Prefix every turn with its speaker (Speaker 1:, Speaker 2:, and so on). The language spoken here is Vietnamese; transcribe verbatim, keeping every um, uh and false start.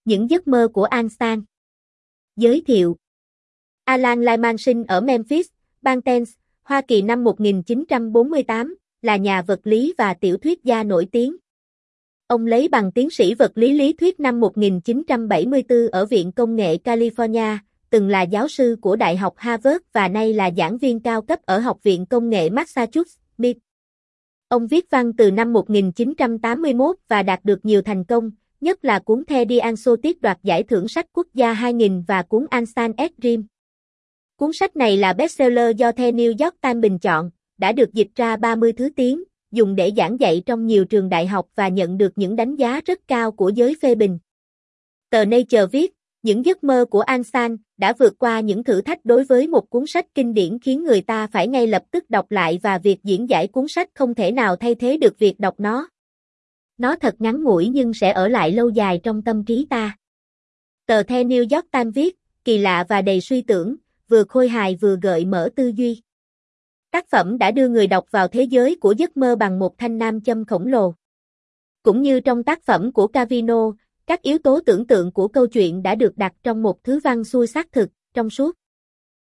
Speaker 1: Những giấc mơ của Einstein. Giới thiệu. Alan Lyman sinh ở Memphis, bang Tennessee, Hoa Kỳ năm một nghìn chín trăm bốn mươi tám, là nhà vật lý và tiểu thuyết gia nổi tiếng. Ông lấy bằng tiến sĩ vật lý lý thuyết năm một nghìn chín trăm bảy mươi tư ở Viện Công nghệ California, từng là giáo sư của Đại học Harvard và nay là giảng viên cao cấp ở Học viện Công nghệ Massachusetts, Mỹ. Ông viết văn từ năm một nghìn chín trăm tám mươi mốt và đạt được nhiều thành công, nhất là cuốn The Dianzotic đoạt giải thưởng sách quốc gia hai nghìn và cuốn Einstein's Dream. Cuốn sách này là bestseller do The New York Times bình chọn, đã được dịch ra ba mươi thứ tiếng, dùng để giảng dạy trong nhiều trường đại học và nhận được những đánh giá rất cao của giới phê bình. Tờ Nature viết, những giấc mơ của Einstein đã vượt qua những thử thách đối với một cuốn sách kinh điển khiến người ta phải ngay lập tức đọc lại và việc diễn giải cuốn sách không thể nào thay thế được việc đọc nó. Nó thật ngắn ngủi nhưng sẽ ở lại lâu dài trong tâm trí ta. Tờ The New York Times viết, kỳ lạ và đầy suy tưởng, vừa khôi hài vừa gợi mở tư duy. Tác phẩm đã đưa người đọc vào thế giới của giấc mơ bằng một thanh nam châm khổng lồ. Cũng như trong tác phẩm của Cavino, các yếu tố tưởng tượng của câu chuyện đã được đặt trong một thứ văn xuôi xác thực, trong suốt.